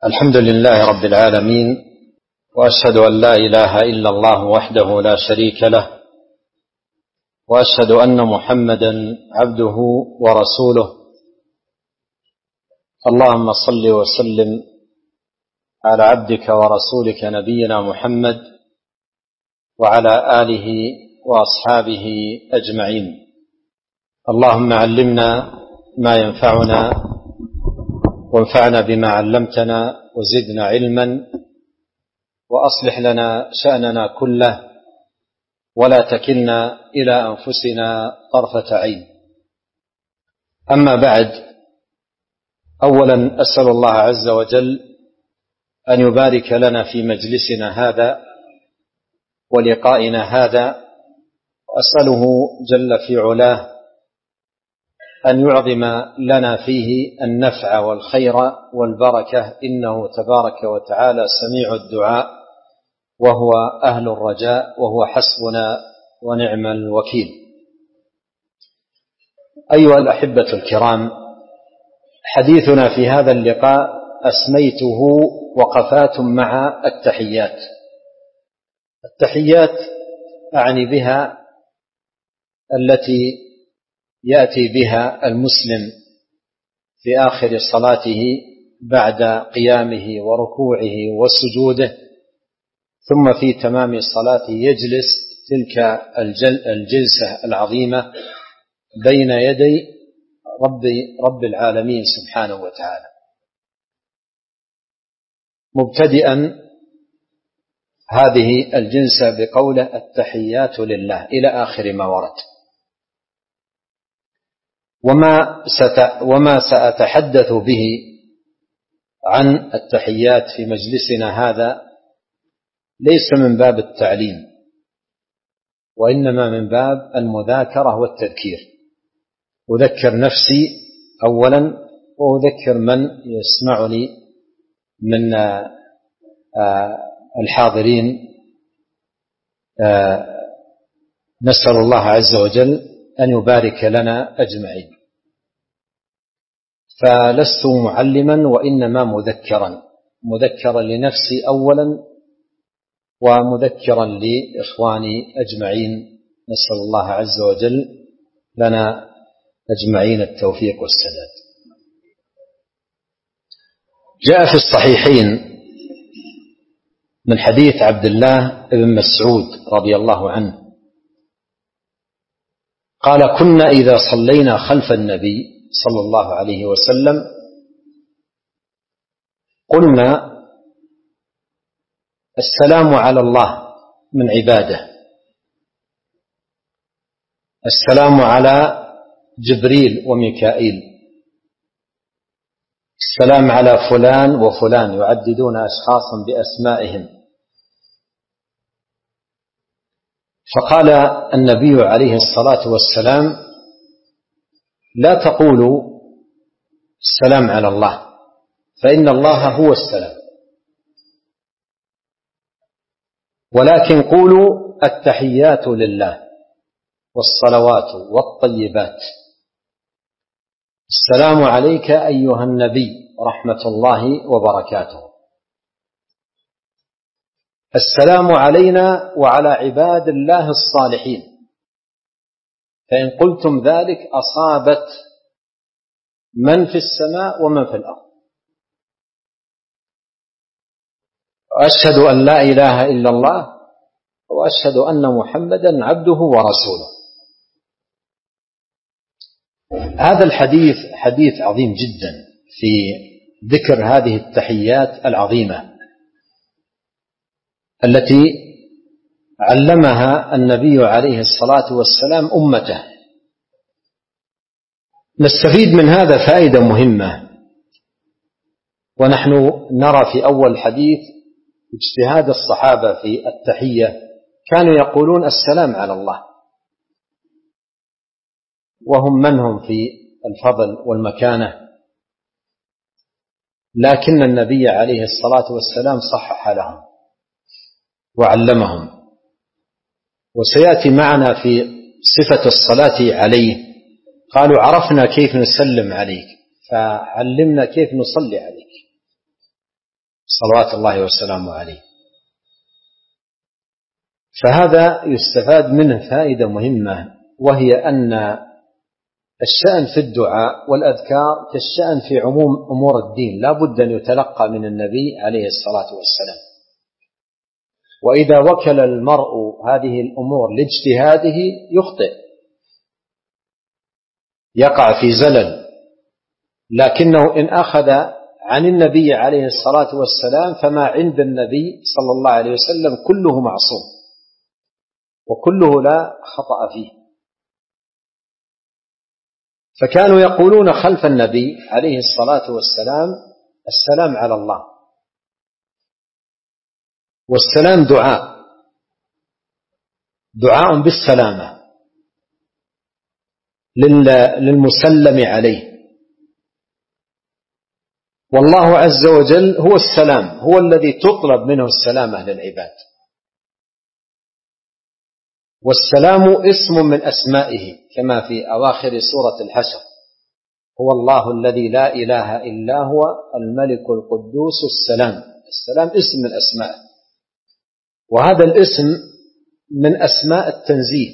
الحمد لله رب العالمين، وأشهد أن لا إله إلا الله وحده لا شريك له، وأشهد أن محمدا عبده ورسوله. اللهم صل وسلم على عبدك ورسولك نبينا محمد وعلى آله وأصحابه أجمعين. اللهم علمنا ما ينفعنا وانفعنا بما علمتنا وزدنا علما، وأصلح لنا شأننا كله ولا تكلنا إلى أنفسنا طرفة عين. أما بعد، أولا أسأل الله عز وجل أن يبارك لنا في مجلسنا هذا ولقائنا هذا، وأسأله جل في علاه أن يعظم لنا فيه النفع والخير والبركة، إنه تبارك وتعالى سميع الدعاء وهو أهل الرجاء وهو حسبنا ونعم الوكيل. أيها الأحبة الكرام، حديثنا في هذا اللقاء أسميته وقفات مع التحيات. التحيات أعني بها التي يأتي بها المسلم في آخر صلاته بعد قيامه وركوعه وسجوده، ثم في تمام صلاته يجلس تلك الجلسة العظيمة بين يدي رب العالمين سبحانه وتعالى، مبتدئا هذه الجلسة بقوله التحيات لله إلى آخر ما ورد. وما سأتحدث به عن التحيات في مجلسنا هذا ليس من باب التعليم، وإنما من باب المذاكرة والتذكير. أذكر نفسي أولا، وأذكر من يسمعني من الحاضرين. نسأل الله عز وجل أن يبارك لنا أجمعين. فلست معلما وإنما مذكرا لنفسي أولا، ومذكرا لإخواني أجمعين. نسأل الله عز وجل لنا أجمعين التوفيق والسداد. جاء في الصحيحين من حديث عبد الله بن مسعود رضي الله عنه قال: كنا إذا صلينا خلف النبي صلى الله عليه وسلم قلنا: السلام على الله من عباده، السلام على جبريل وميكائيل، السلام على فلان وفلان، يعددون أشخاصا بأسمائهم. فقال النبي عليه الصلاة والسلام: لا تقولوا السلام على الله، فإن الله هو السلام، ولكن قولوا التحيات لله والصلوات والطيبات، السلام عليك أيها النبي ورحمة الله وبركاته، السلام علينا وعلى عباد الله الصالحين، فإن قلتم ذلك أصابت من في السماء ومن في الأرض، وأشهد أن لا إله إلا الله وأشهد أن محمدا عبده ورسوله. هذا الحديث حديث عظيم جدا في ذكر هذه التحيات العظيمة التي علمها النبي عليه الصلاة والسلام أمته. نستفيد من هذا فائدة مهمة، ونحن نرى في أول الحديث اجتهاد الصحابة في التحية، كانوا يقولون السلام على الله، وهم منهم في الفضل والمكانة، لكن النبي عليه الصلاة والسلام صحح لهم وعلمهم. وسيأتي معنا في صفة الصلاة عليه، قالوا: عرفنا كيف نسلم عليك، فعلمنا كيف نصلي عليك. صلوات الله وسلامه عليه. فهذا يستفاد منه فائدة مهمة، وهي أن الشأن في الدعاء والأذكار كالشأن في عموم أمور الدين، لا بد أن يتلقى من النبي عليه الصلاة والسلام. وإذا وكل المرء هذه الأمور لاجتهاده يخطئ، يقع في زلل، لكنه إن أخذ عن النبي عليه الصلاة والسلام فما عند النبي صلى الله عليه وسلم كله معصوم وكله لا خطأ فيه. فكانوا يقولون خلف النبي عليه الصلاة والسلام: السلام على الله. والسلام دعاء بالسلامة للمسلم عليه. والله عز وجل هو السلام، هو الذي تطلب منه السلامة للعباد. والسلام اسم من أسمائه كما في أواخر سورة الحشر: هو الله الذي لا إله إلا هو الملك القدوس السلام. السلام اسم من أسمائه، وهذا الاسم من أسماء التنزيه،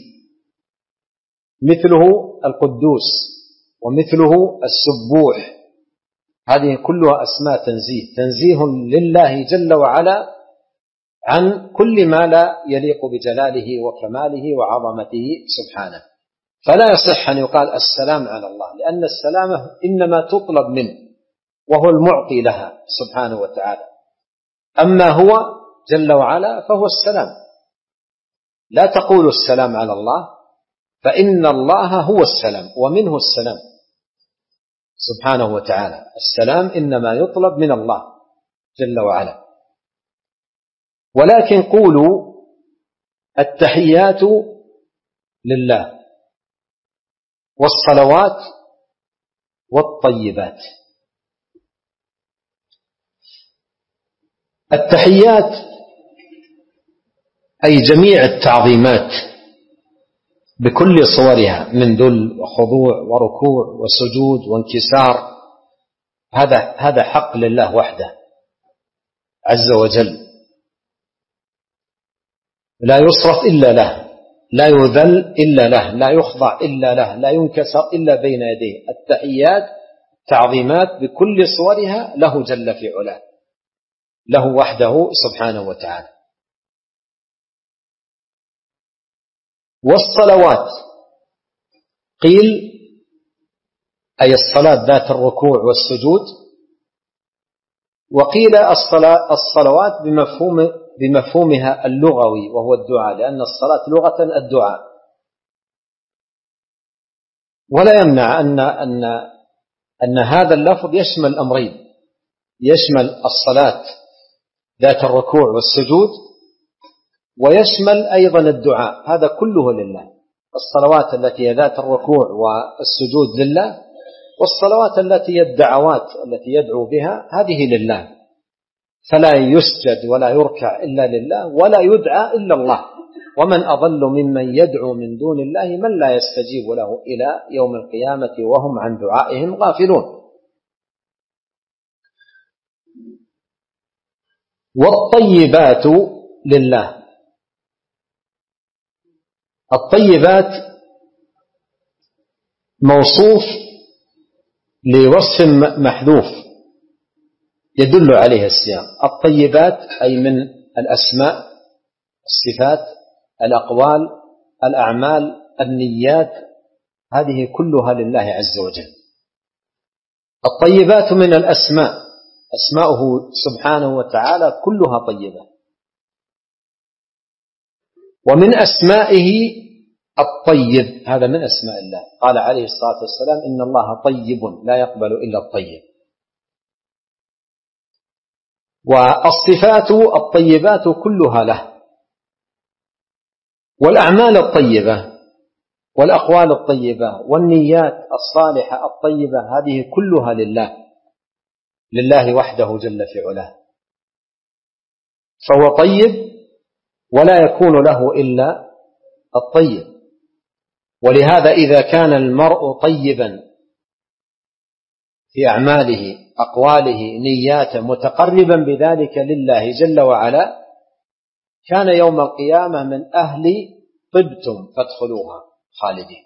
مثله القدوس ومثله السبوح، هذه كلها أسماء تنزيه لله جل وعلا عن كل ما لا يليق بجلاله وكماله وعظمته سبحانه. فلا يصح أن يقال السلام على الله، لأن السلامة إنما تطلب منه وهو المعطي لها سبحانه وتعالى. أما هو جل وعلا فهو السلام. لا تقول السلام على الله، فإن الله هو السلام ومنه السلام سبحانه وتعالى. السلام إنما يطلب من الله جل وعلا. ولكن قولوا التحيات لله والصلوات والطيبات. التحيات أي جميع التعظيمات بكل صورها من ذل وخضوع وركوع وسجود وانكسار، هذا حق لله وحده عز وجل، لا يصرف إلا له، لا يذل إلا له، لا يخضع إلا له، لا ينكسر إلا بين يديه. التحيات تعظيمات بكل صورها له جل في علاه، له وحده سبحانه وتعالى. والصلوات قيل أي الصلاة ذات الركوع والسجود، وقيل الصلوات بمفهومها اللغوي وهو الدعاء، لأن الصلاة لغة الدعاء. ولا يمنع أن هذا اللفظ يشمل أمرين، يشمل الصلاة ذات الركوع والسجود، ويشمل أيضا الدعاء، هذا كله لله. الصلوات التي هي ذات الركوع والسجود لله، والصلوات التي هي الدعوات التي يدعو بها هذه لله، فلا يسجد ولا يركع إلا لله ولا يدعى إلا الله. ومن أضل ممن يدعو من دون الله من لا يستجيب له إلى يوم القيامة وهم عن دعائهم غافلون. والطيبات لله. الطيبات موصوف لوصف محذوف يدل عليه السياق. الطيبات أي من الأسماء، الصفات، الأقوال، الأعمال، النيات، هذه كلها لله عز وجل. الطيبات من الأسماء، أسماؤه سبحانه وتعالى كلها طيبة. ومن أسمائه الطيب، هذا من أسماء الله، قال عليه الصلاة والسلام: إن الله طيب لا يقبل إلا الطيب. والصفات الطيبات كلها له، والأعمال الطيبة والأقوال الطيبة والنيات الصالحة الطيبة، هذه كلها لله وحده جل في علاه. فهو طيب ولا يكون له إلا الطيب. ولهذا إذا كان المرء طيبا في أعماله أقواله نياته متقربا بذلك لله جل وعلا، كان يوم القيامة من أهل طبتم فادخلوها خالدين.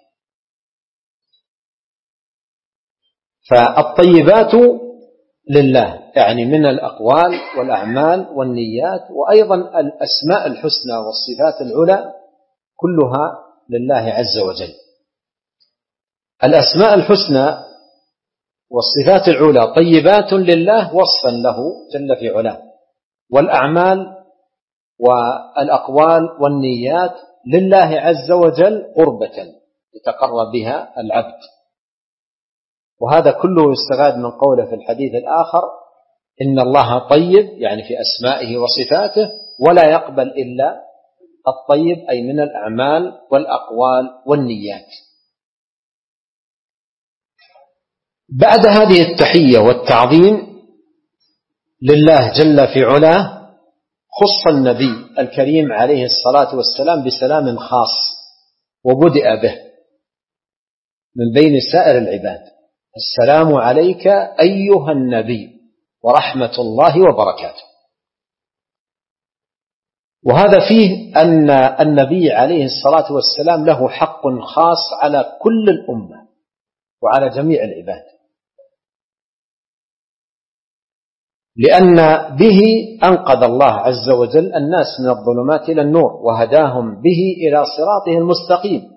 فالطيبات لله يعني من الأقوال والأعمال والنيات، وأيضا الأسماء الحسنى والصفات العلى كلها لله عز وجل. الأسماء الحسنى والصفات العلى طيبات لله وصفا له جل في علاه، والأعمال والأقوال والنيات لله عز وجل قربة يتقرب بها العبد. وهذا كله يستفاد من قوله في الحديث الآخر: إن الله طيب، يعني في أسمائه وصفاته، ولا يقبل إلا الطيب، أي من الأعمال والأقوال والنيات. بعد هذه التحية والتعظيم لله جل في علاه، خص النبي الكريم عليه الصلاة والسلام بسلام خاص وبدأ به من بين سائر العباد: السلام عليك أيها النبي ورحمة الله وبركاته. وهذا فيه أن النبي عليه الصلاة والسلام له حق خاص على كل الأمة وعلى جميع العباد، لأن به أنقذ الله عز وجل الناس من الظلمات إلى النور، وهداهم به إلى صراطه المستقيم.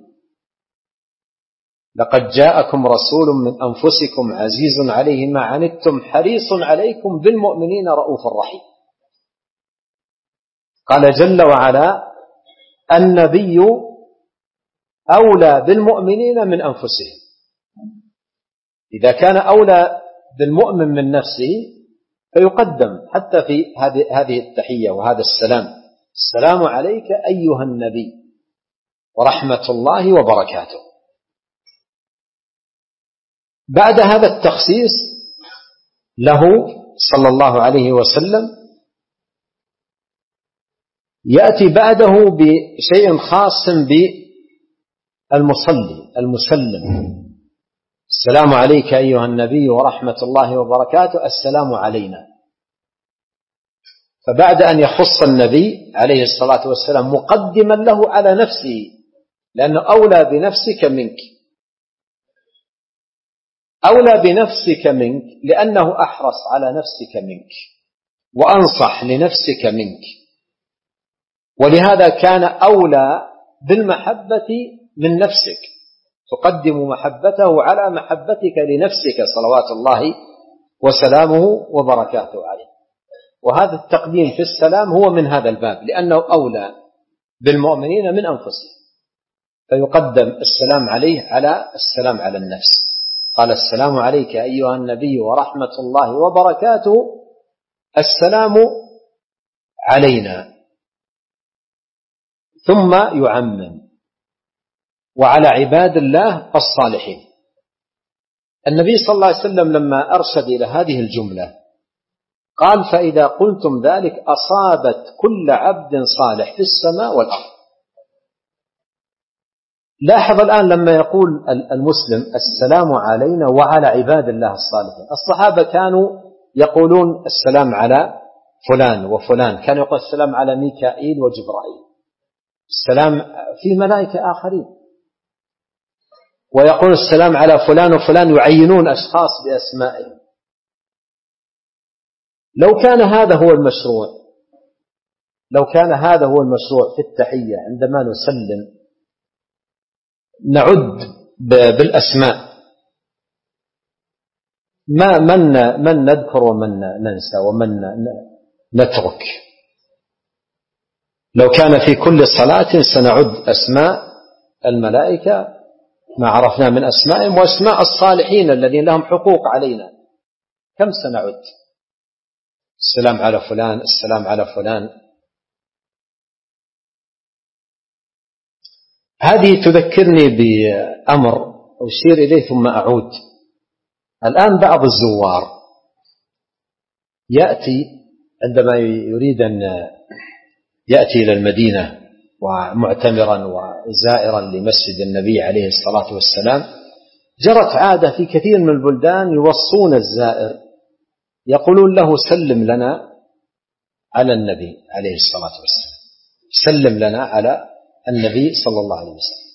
لقد جاءكم رسول من أنفسكم عزيز عليه ما عنتم حريص عليكم بالمؤمنين رؤوف رحيم. قال جل وعلا: النبي أولى بالمؤمنين من أنفسهم. إذا كان أولى بالمؤمن من نفسه فيقدم حتى في هذه التحية وهذا السلام: السلام عليك أيها النبي ورحمة الله وبركاته. بعد هذا التخصيص له صلى الله عليه وسلم يأتي بعده بشيء خاص بالمصلي المسلم: السلام عليك أيها النبي ورحمة الله وبركاته، السلام علينا. فبعد أن يخص النبي عليه الصلاة والسلام مقدما له على نفسه، لأنه أولى بنفسك منك، أولى بنفسك منك لأنه أحرص على نفسك منك وأنصح لنفسك منك، ولهذا كان أولى بالمحبة من نفسك، تقدم محبته على محبتك لنفسك صلوات الله وسلامه وبركاته عليه. وهذا التقديم في السلام هو من هذا الباب، لأنه أولى بالمؤمنين من أنفسهم، فيقدم السلام عليه على السلام على النفس. قال: السلام عليك أيها النبي ورحمة الله وبركاته، السلام علينا. ثم يعمم: وعلى عباد الله الصالحين. النبي صلى الله عليه وسلم لما أرشد إلى هذه الجملة قال: فإذا قلتم ذلك أصابت كل عبد صالح في السماء والأرض. لاحظ الآن لما يقول المسلم السلام علينا وعلى عباد الله الصالحين، الصحابة كانوا يقولون السلام على فلان وفلان، كانوا يقول السلام على ميكائيل وجبرائيل، السلام في ملائكة آخرين، ويقول السلام على فلان وفلان، يعينون أشخاص بأسمائهم. لو كان هذا هو المشروع، لو كان هذا هو المشروع في التحية عندما نسلم نعد بالأسماء، من نذكر ومن ننسى ومن نترك. لو كان في كل صلاة سنعد أسماء الملائكة ما عرفنا من أسمائهم وأسماء الصالحين الذين لهم حقوق علينا، كم سنعد؟ السلام على فلان، السلام على فلان. هذه تذكرني بأمر أشير إليه ثم أعود. الآن بعض الزوار يأتي عندما يريد أن يأتي إلى المدينة ومعتمرا وزائرا لمسجد النبي عليه الصلاة والسلام، جرت عادة في كثير من البلدان يوصون الزائر يقولون له سلم لنا على النبي عليه الصلاة والسلام، سلم لنا على النبي صلى الله عليه وسلم.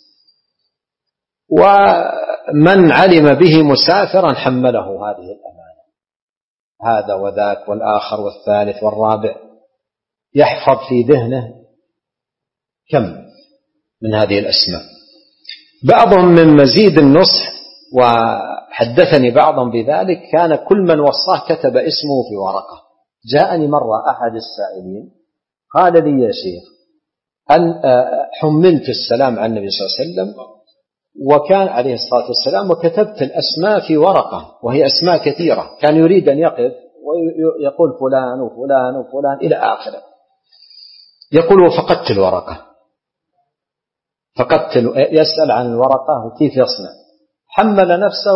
ومن علم به مسافرا حمله هذه الأمانة، هذا وذاك والآخر والثالث والرابع، يحفظ في ذهنه كم من هذه الأسماء. بعضهم من مزيد النصح، وحدثني بعضهم بذلك، كان كل من وصاه كتب اسمه في ورقة. جاءني مرة أحد السائلين قال لي يا شيخ أن حملت السلام على النبي صلى الله عليه وسلم وكان عليه الصلاة والسلام وكتبت الأسماء في ورقة وهي أسماء كثيرة، كان يريد أن يقف ويقول فلان وفلان وفلان إلى آخره، يقول وفقدت الورقة، يسأل عن الورقة وكيف يصنع، حمل نفسه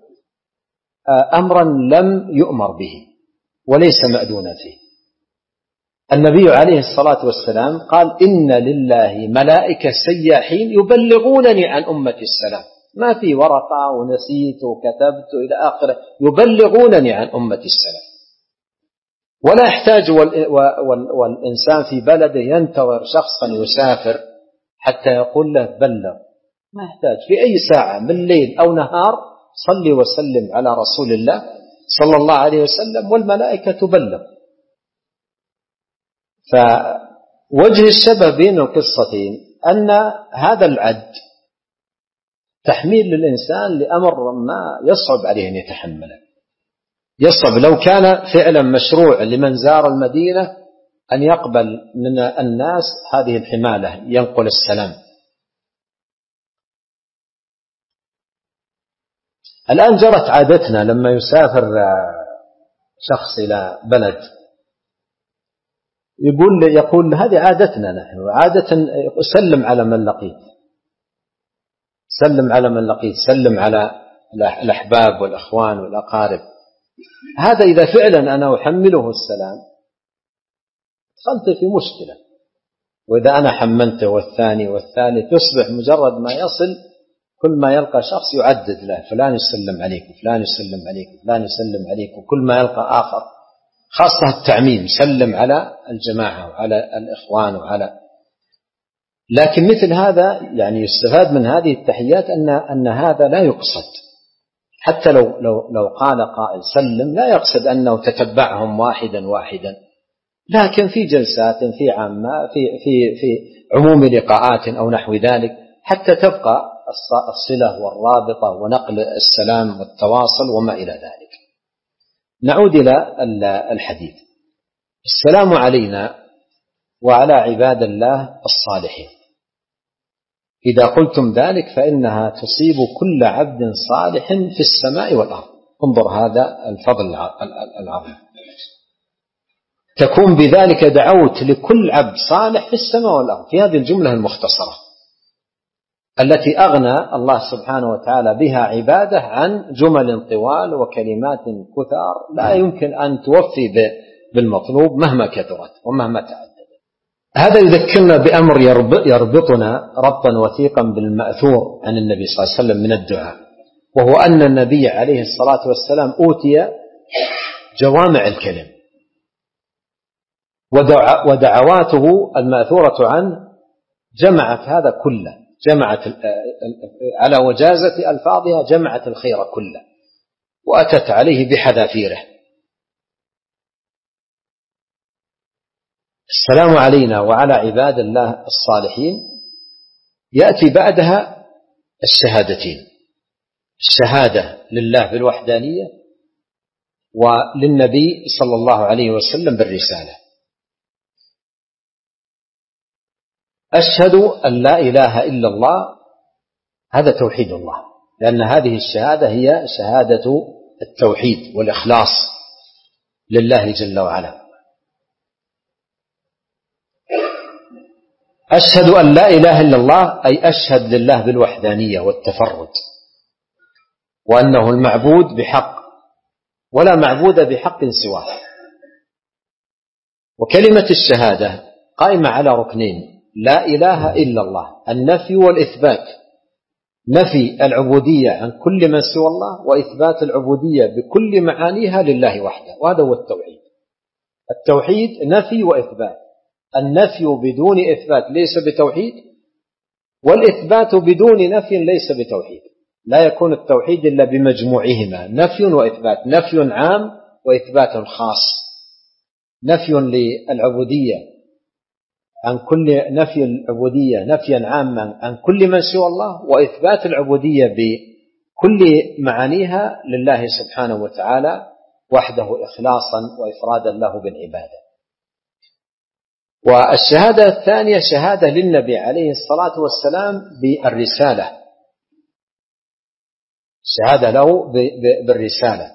أمرا لم يؤمر به وليس مأذونا فيه. النبي عليه الصلاة والسلام قال إن لله ملائكة سياحين يبلغونني عن أمة السلام، ما في ورقة ونسيت وكتبت إلى آخره، يبلغونني عن أمة السلام. ولا يحتاج والإنسان في بلده ينتظر شخصا يسافر حتى يقول له بلغ، ما يحتاج، في أي ساعة من ليل أو نهار صلي وسلم على رسول الله صلى الله عليه وسلم والملائكة تبلغ. فوجه الشبه بين القصتين أن هذا العد تحميل للإنسان لأمر ما يصعب عليه أن يتحمله، يصعب. لو كان فعلا مشروع لمن زار المدينة أن يقبل من الناس هذه الحمالة ينقل السلام. الآن جرت عادتنا لما يسافر شخص إلى بلد يقول هذه عادتنا نحن، عادة سلم على من لقيت، سلم على من لقيت، سلم على الأحباب والأخوان والأقارب. هذا إذا فعلا أنا أحمله السلام دخلت في مشكلة، وإذا أنا حملته والثاني والثالث يصبح مجرد ما يصل كل ما يلقى شخص يعدد له فلان يسلم عليك وفلان يسلم عليك وفلان يسلم عليك، وكل ما يلقى آخر، خاصة التعميم، سلم على الجماعة وعلى الإخوان وعلى. لكن مثل هذا يعني يستفاد من هذه التحيات أن هذا لا يقصد، حتى لو قال قائل سلم لا يقصد أنه تتبعهم واحدا واحدا، لكن في جلسات في عامة في عموم لقاءات أو نحو ذلك حتى تبقى الصلة والرابطة ونقل السلام والتواصل وما إلى ذلك. نعود إلى الحديث. السلام علينا وعلى عباد الله الصالحين، إذا قلتم ذلك فإنها تصيب كل عبد صالح في السماء والأرض. انظر هذا الفضل العظيم، تكون بذلك دعوت لكل عبد صالح في السماء والأرض، في هذه الجملة المختصرة التي أغنى الله سبحانه وتعالى بها عباده عن جمل طوال وكلمات كثار لا يمكن أن توفي بالمطلوب مهما كثرت ومهما تعددت. هذا يذكرنا بأمر يربطنا ربطا وثيقا بالمأثور عن النبي صلى الله عليه وسلم من الدعاء، وهو أن النبي عليه الصلاة والسلام أوتي جوامع الكلم، ودعواته المأثورة عنه جمعت هذا كله، جمعت على وجازة ألفاظها جمعت الخير كله وأتت عليه بحذافيره. السلام علينا وعلى عباد الله الصالحين يأتي بعدها الشهادتين، الشهادة لله بالوحدانية وللنبي صلى الله عليه وسلم بالرسالة. أشهد أن لا إله إلا الله، هذا توحيد الله، لأن هذه الشهادة هي شهادة التوحيد والإخلاص لله جل وعلا. أشهد أن لا إله إلا الله أي أشهد لله بالوحدانية والتفرد، وأنه المعبود بحق ولا معبود بحق سواه. وكلمة الشهادة قائمة على ركنين: لا إله إلا الله، النفي والإثبات، نفي العبودية عن كل من سوى الله، وإثبات العبودية بكل معانيها لله وحده، وهذا هو التوحيد. التوحيد نفي وإثبات. النفي بدون إثبات ليس بتوحيد، والإثبات بدون نفي ليس بتوحيد. لا يكون التوحيد إلا بمجموعهما، نفي وإثبات، نفي عام وإثبات خاص. نفي للعبودية عن كل نفي العبودية نفيا عاما عن كل من سوى الله، وإثبات العبودية بكل معانيها لله سبحانه وتعالى وحده إخلاصا وإفرادا له بالعبادة. والشهادة الثانية شهادة للنبي عليه الصلاة والسلام بالرسالة، شهادة له بالرسالة،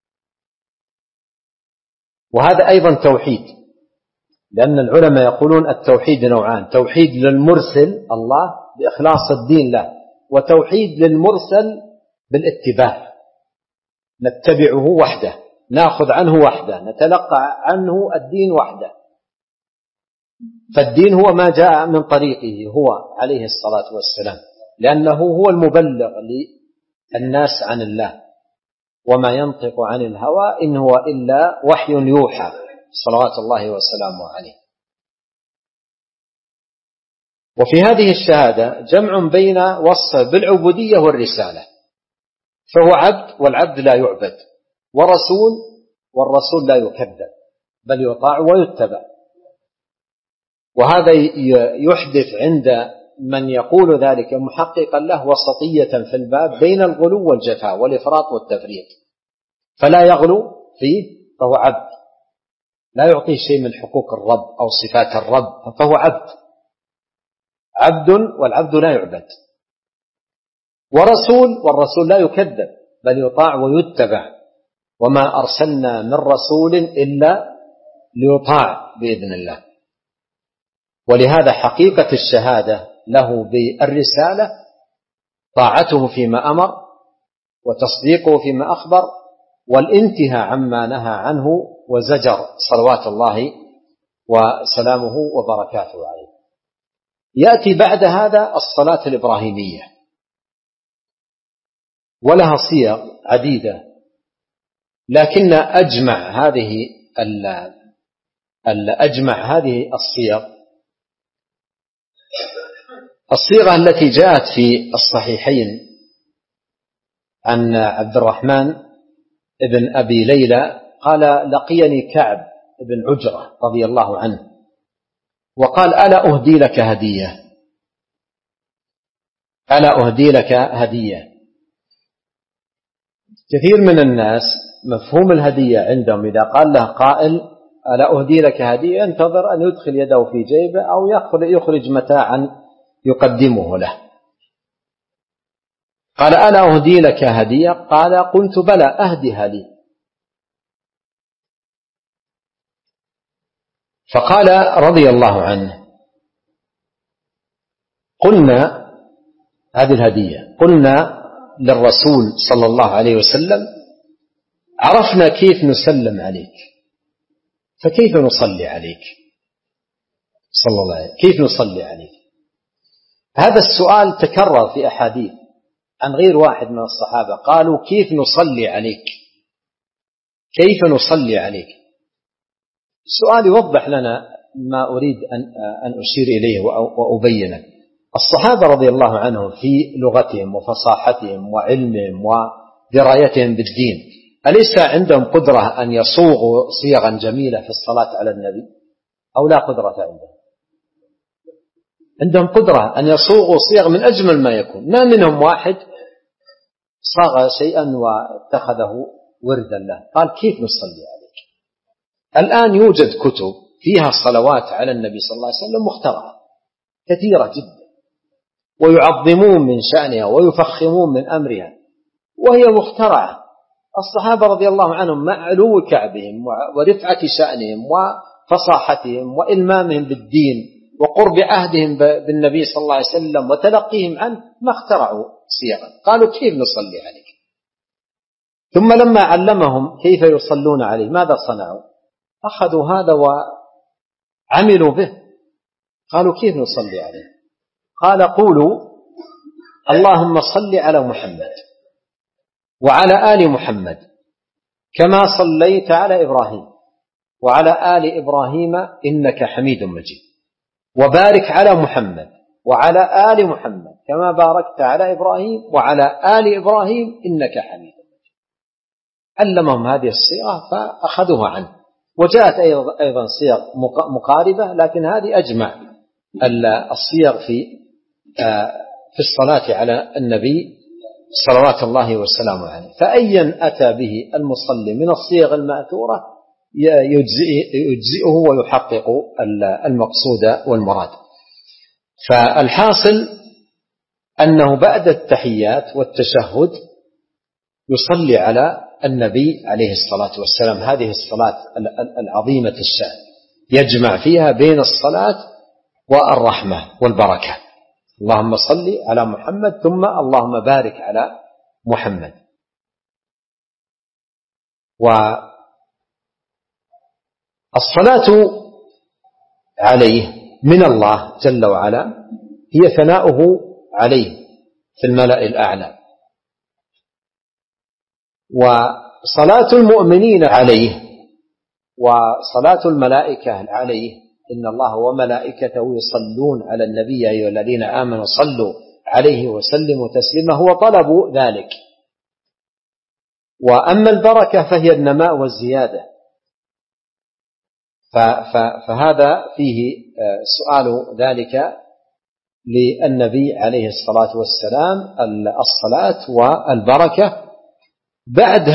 وهذا أيضا توحيد، لأن العلماء يقولون التوحيد نوعان: توحيد للمرسل الله بإخلاص الدين له، وتوحيد للمرسل بالاتباع، نتبعه وحده، نأخذ عنه وحده، نتلقى عنه الدين وحده. فالدين هو ما جاء من طريقه هو عليه الصلاة والسلام، لأنه هو المبلغ للناس عن الله، وما ينطق عن الهوى إن هو إلا وحي يوحى، صلوات الله وسلامه عليه. وفي هذه الشهادة جمع بين وصف بالعبودية والرسالة، فهو عبد والعبد لا يعبد، ورسول والرسول لا يكذب بل يطاع ويتبع. وهذا يحدث عند من يقول ذلك محققا له وسطية في الباب بين الغلو والجفاء والإفراط والتفريط، فلا يغلو فيه فهو عبد، لا يعطيه شيء من حقوق الرب أو صفات الرب، فهو عبد والعبد لا يعبد، ورسول والرسول لا يكذب بل يطاع ويتبع، وما أرسلنا من رسول إلا ليطاع بإذن الله. ولهذا حقيقة الشهادة له بالرسالة طاعته فيما أمر، وتصديقه فيما أخبر، والانتهاء عما نهى عنه وزجر، صلوات الله وسلامه وبركاته عليه. يأتي بعد هذا الصلاة الإبراهيمية، ولها صيغ عديدة، لكن أجمع هذه الصيغة التي جاءت في الصحيحين عن عبد الرحمن ابن أبي ليلى قال: لقيني كعب بن عجرة رضي الله عنه وقال: ألا أهدي لك هدية، ألا أهدي لك هدية. كثير من الناس مفهوم الهدية عندهم إذا قال له قائل ألا أهدي لك هدية ينتظر أن يدخل يده في جيبه أو يخرج متاعا يقدمه له. قال: ألا أهدي لك هدية؟ قال: قلت بلى، أهدها لي. فقال رضي الله عنه: قلنا هذه الهدية، قلنا للرسول صلى الله عليه وسلم: عرفنا كيف نسلم عليك، فكيف نصلي عليك صلى الله عليه وسلم، كيف نصلي عليك؟ هذا السؤال تكرر في أحاديث عن غير واحد من الصحابة، قالوا: كيف نصلي عليك، كيف نصلي عليك. السؤال يوضح لنا ما أريد أن أشير إليه وأبينه. الصحابة رضي الله عنهم في لغتهم وفصاحتهم وعلمهم ودرايتهم بالدين أليس عندهم قدرة أن يصوغوا صيغا جميلة في الصلاة على النبي، أو لا قدرة عندهم قدرة أن يصوغوا صيغ من أجمل ما يكون. ما منهم واحد صاغ شيئا واتخذه وردا له. قال: كيف نصلي عليك؟ الآن يوجد كتب فيها الصلوات على النبي صلى الله عليه وسلم مخترعة كثيرة جدا، ويعظمون من شأنها ويفخمون من أمرها، وهي مخترعة. الصحابة رضي الله عنهم مع علو كعبهم ورفعة شأنهم وفصاحتهم وإلمامهم بالدين وقرب عهدهم بالنبي صلى الله عليه وسلم وتلقيهم عنه ما اخترعوا صيغا. قالوا: كيف نصلي عليك؟ ثم لما علمهم كيف يصلون عليه ماذا صنعوا؟ أخذوا هذا وعملوا به. قالوا: كيف نصلي عليه؟ قال: قولوا اللهم صل على محمد وعلى آل محمد كما صليت على إبراهيم وعلى آل إبراهيم إنك حميد مجيد، وبارك على محمد وعلى آل محمد كما باركت على إبراهيم وعلى آل إبراهيم إنك حميد مجيد. علمهم هذه الصيغة فأخذوها عنه، وجاءت أيضا صيغ مقاربة، لكن هذه أجمع الصيغ في الصلاة على النبي صلوات الله وسلامه عليه. فأيا أتى به المصلي من الصيغ المأثورة يجزئه ويحقق المقصود والمراد. فالحاصل أنه بعد التحيات والتشهد يصلي على النبي عليه الصلاة والسلام هذه الصلاة العظيمة الشأن، يجمع فيها بين الصلاة والرحمة والبركة. اللهم صل على محمد ثم اللهم بارك على محمد. والصلاة عليه من الله جل وعلا هي ثناؤه عليه في الملأ الأعلى، وصلاة المؤمنين عليه وصلاة الملائكة عليه إن الله وملائكته يصلون على النبي يا أيها الذين آمنوا صلوا عليه وسلموا تسليما هو طلب ذلك. وأما البركة فهي النماء والزيادة، فهذا فيه سؤال ذلك للنبي عليه الصلاة والسلام الصلاة والبركة. بعد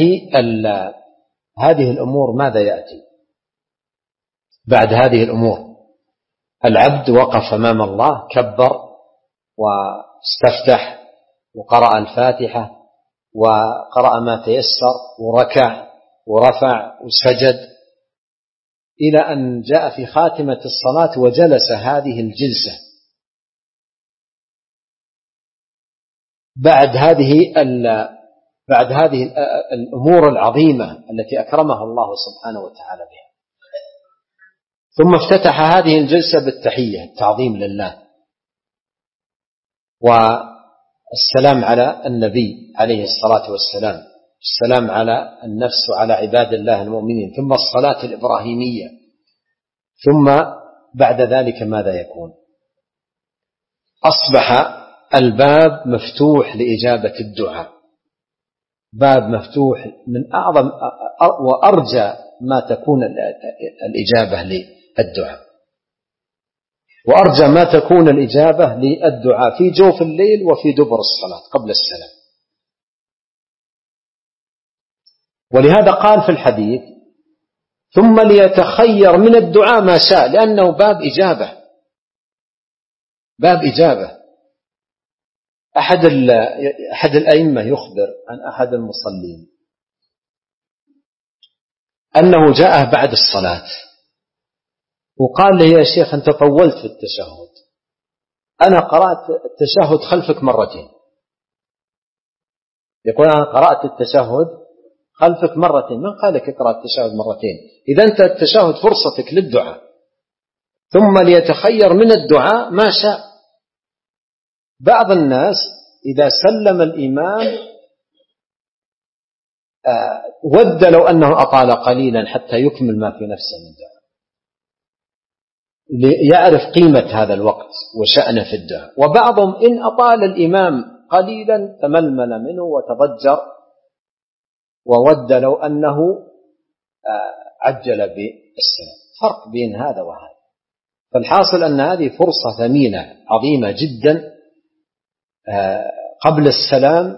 هذه الأمور ماذا يأتي؟ بعد هذه الأمور العبد وقف أمام الله، كبر واستفتح وقرأ الفاتحة وقرأ ما تيسر وركع ورفع وسجد إلى أن جاء في خاتمة الصلاة وجلس هذه الجلسة. بعد هذه الأمور العظيمة التي أكرمه الله سبحانه وتعالى بها، ثم افتتح هذه الجلسة بالتحية التعظيم لله والسلام على النبي عليه الصلاة والسلام، السلام على النفس وعلى عباد الله المؤمنين، ثم الصلاة الإبراهيمية. ثم بعد ذلك ماذا يكون؟ أصبح الباب مفتوح لإجابة الدعاء، باب مفتوح من أعظم وأرجى ما تكون الإجابة للدعاء، وأرجى ما تكون الإجابة للدعاء في جوف الليل وفي دبر الصلاة قبل السلام. ولهذا قال في الحديث ثم ليتخير من الدعاء ما شاء، لأنه باب إجابة، باب إجابة. أحد الأئمة يخبر عن أحد المصلين أنه جاءه بعد الصلاة وقال له يا شيخ أنت طولت في التشهد، أنا قرأت التشهد خلفك مرتين. يقول أنا قرأت التشهد خلفك مرتين، من قال لك اقرأ التشهد مرتين؟ إذا أنت التشهد فرصتك للدعاء، ثم ليتخير من الدعاء ما شاء. بعض الناس إذا سلم الإمام ود لو أنه أطال قليلا حتى يكمل ما في نفسه من دعاء، ليعرف قيمة هذا الوقت وشأنه في الدعاء. وبعضهم إن أطال الإمام قليلا تململ منه وتضجر وود لو أنه عجل بالسلام. فرق بين هذا وهذا. فالحاصل أن هذه فرصة ثمينة عظيمة جدا قبل السلام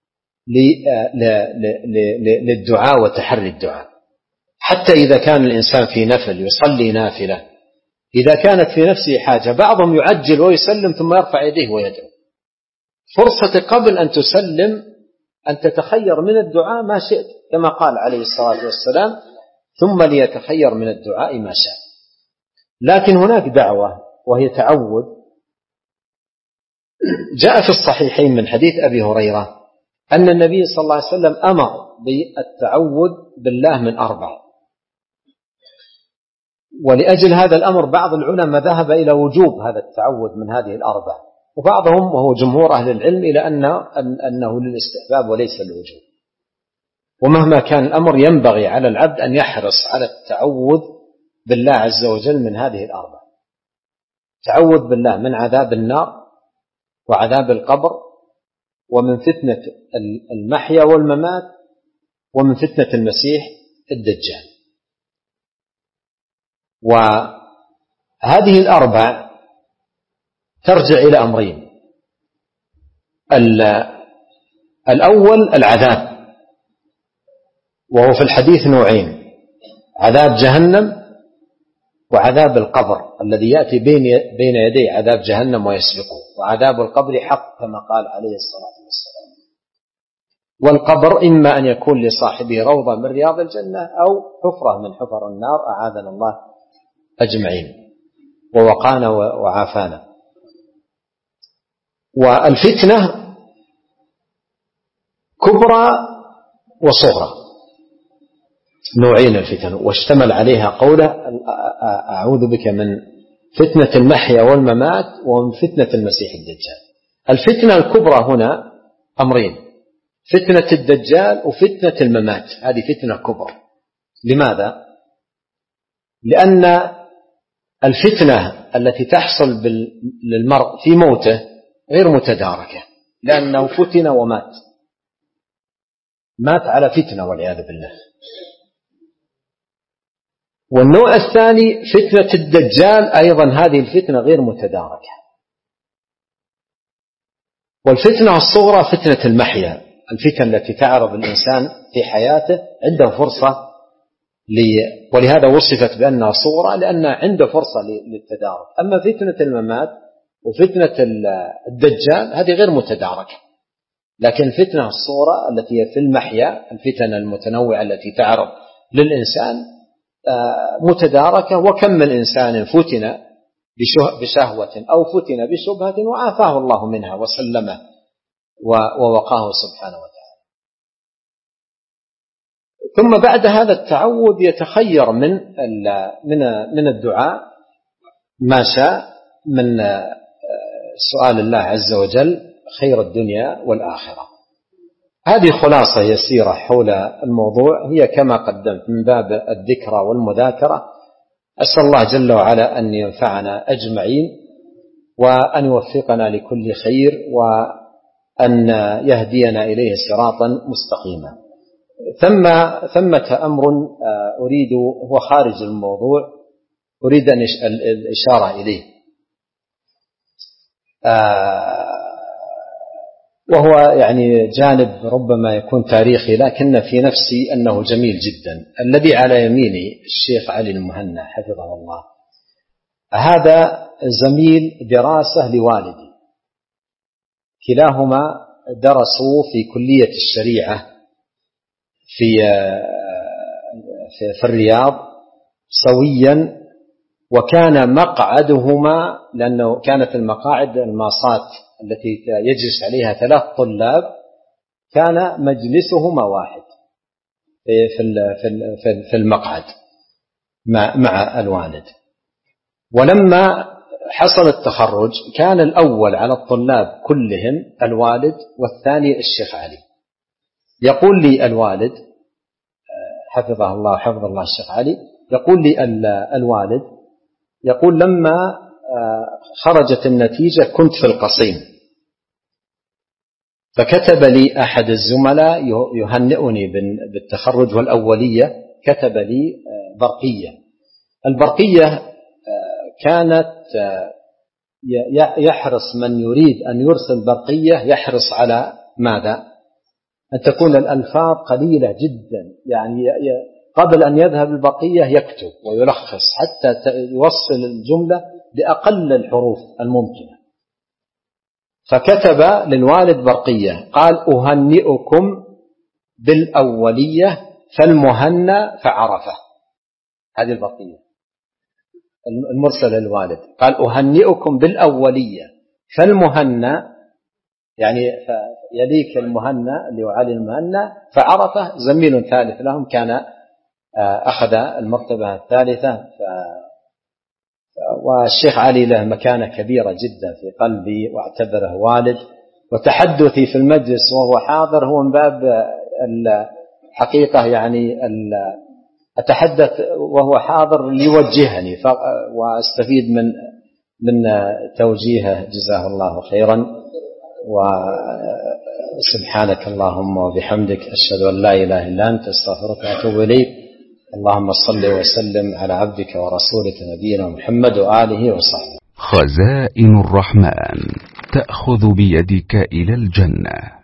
للدعاء وتحري الدعاء. حتى إذا كان الإنسان في نفل يصلي نافلة، إذا كانت في نفسه حاجة، بعضهم يعجل ويسلم ثم يرفع يديه ويدعو. فرصة قبل أن تسلم أن تتخير من الدعاء ما شئت، كما قال عليه الصلاة والسلام ثم ليتخير من الدعاء ما شاء. لكن هناك دعوة وهي تعود. جاء في الصحيحين من حديث أبي هريرة أن النبي صلى الله عليه وسلم أمر بالتعوذ بالله من 4، ولأجل هذا الأمر بعض العلماء ذهب إلى وجوب هذا التعوذ من هذه 4، وبعضهم وهو جمهور أهل العلم إلى أنه للاستحباب وليس للوجوب. ومهما كان الأمر ينبغي على العبد أن يحرص على التعوذ بالله عز وجل من هذه الأربع: تعوذ بالله من عذاب النار وعذاب القبر ومن فتنة المحيا والممات ومن فتنة المسيح الدجال. وهذه الأربع ترجع إلى أمرين: الأول العذاب، وهو في الحديث نوعين: عذاب جهنم وعذاب القبر الذي يأتي بين يدي عذاب جهنم ويسبقه، وعذاب القبر حق كما قال عليه الصلاة والسلام. والقبر إما أن يكون لصاحبه روضة من رياض الجنة أو حفرة من حفر النار، أعاذنا الله أجمعين ووقانا وعافانا. والفتنة كبرى وصغرى، نوعين الفتن، واشتمل عليها قوله: أعوذ بك من فتنة المحيا والممات ومن فتنة المسيح الدجال. الفتنة الكبرى هنا أمرين: فتنة الدجال وفتنة الممات، هذه فتنة كبرى. لماذا؟ لأن الفتنة التي تحصل للمرء في موته غير متداركة، لأنه فتن ومات، مات على فتنة والعياذ بالله. والنوع الثاني فتنة الدجال، أيضا هذه الفتنة غير متداركة. والفتنة الصغرى فتنة المحيا، الفتن التي تعرض الإنسان في حياته عنده فرصة ولهذا وصفت بأنها صغرى لأن عنده فرصة للتدارك. أما فتنة الممات وفتنة الدجال هذه غير متداركة. لكن الفتنة الصغرى التي هي في المحيا، الفتن المتنوعة التي تعرض للإنسان متداركة. وكم من إنسان فتن بشهوة أو فتن بشبهة وعافاه الله منها وسلمه ووقاه سبحانه وتعالى. ثم بعد هذا التعوذ يتخير من الدعاء ما شاء من سؤال الله عز وجل خير الدنيا والآخرة. هذه خلاصة يسيرة حول الموضوع، هي كما قدمت من باب الذكرى والمذاكرة. أسأل الله جل وعلا أن ينفعنا أجمعين وأن يوفقنا لكل خير وأن يهدينا إليه صراطا مستقيما. ثمة أمر أريد، هو خارج الموضوع، أريد أن الإشارة إليه، وهو يعني جانب ربما يكون تاريخي لكن في نفسي أنه جميل جدا. الذي على يميني الشيخ علي المهنا حفظه الله، هذا زميل دراسة لوالدي، كلاهما درسوا في كلية الشريعة في الرياض سويا، وكان مقعدهما، لأنه كانت المقاعد الماصات التي يجلس عليها 3 طلاب، كان مجلسهما واحد في المقعد مع الوالد. ولما حصل التخرج كان الأول على الطلاب كلهم الوالد والثاني الشيخ علي. يقول لي الوالد حفظه الله حفظ الله الشيخ علي، يقول لي الوالد، يقول لما خرجت النتيجة كنت في القصيم، فكتب لي أحد الزملاء يهنئني بالتخرج والأولية، كتب لي برقية. البرقية كانت يحرص من يريد أن يرسل برقية يحرص على ماذا؟ أن تكون الألفاظ قليلة جدا، يعني قبل أن يذهب البرقية يكتب ويلخص حتى يوصل الجملة بأقل الحروف الممكنة. فكتب للوالد برقية، قال: أهنئكم بالأولية فالمهنى فعرفه. هذه البرقية المرسلة للوالد، قال: أهنئكم بالأولية فالمهنى، يعني يليك المهنى اللي هو علي المهنى، فعرفه زميل ثالث لهم كان أخذ المرتبة الثالثة والشيخ علي له مكانة كبيرة جدا في قلبي، واعتبره والد، وتحدثي في المجلس وهو حاضر هو من باب الحقيقة، يعني أتحدث وهو حاضر ليوجهني وأستفيد من توجيهه، جزاه الله خيرا. وسبحانك اللهم وبحمدك، أشهد أن لا إله إلا أنت، أستغفرك وأتوب إليك. اللهم صل وسلم على عبدك ورسولك نبينا محمد وآله وصحبه. خزائن الرحمن تأخذ بيدك إلى الجنة.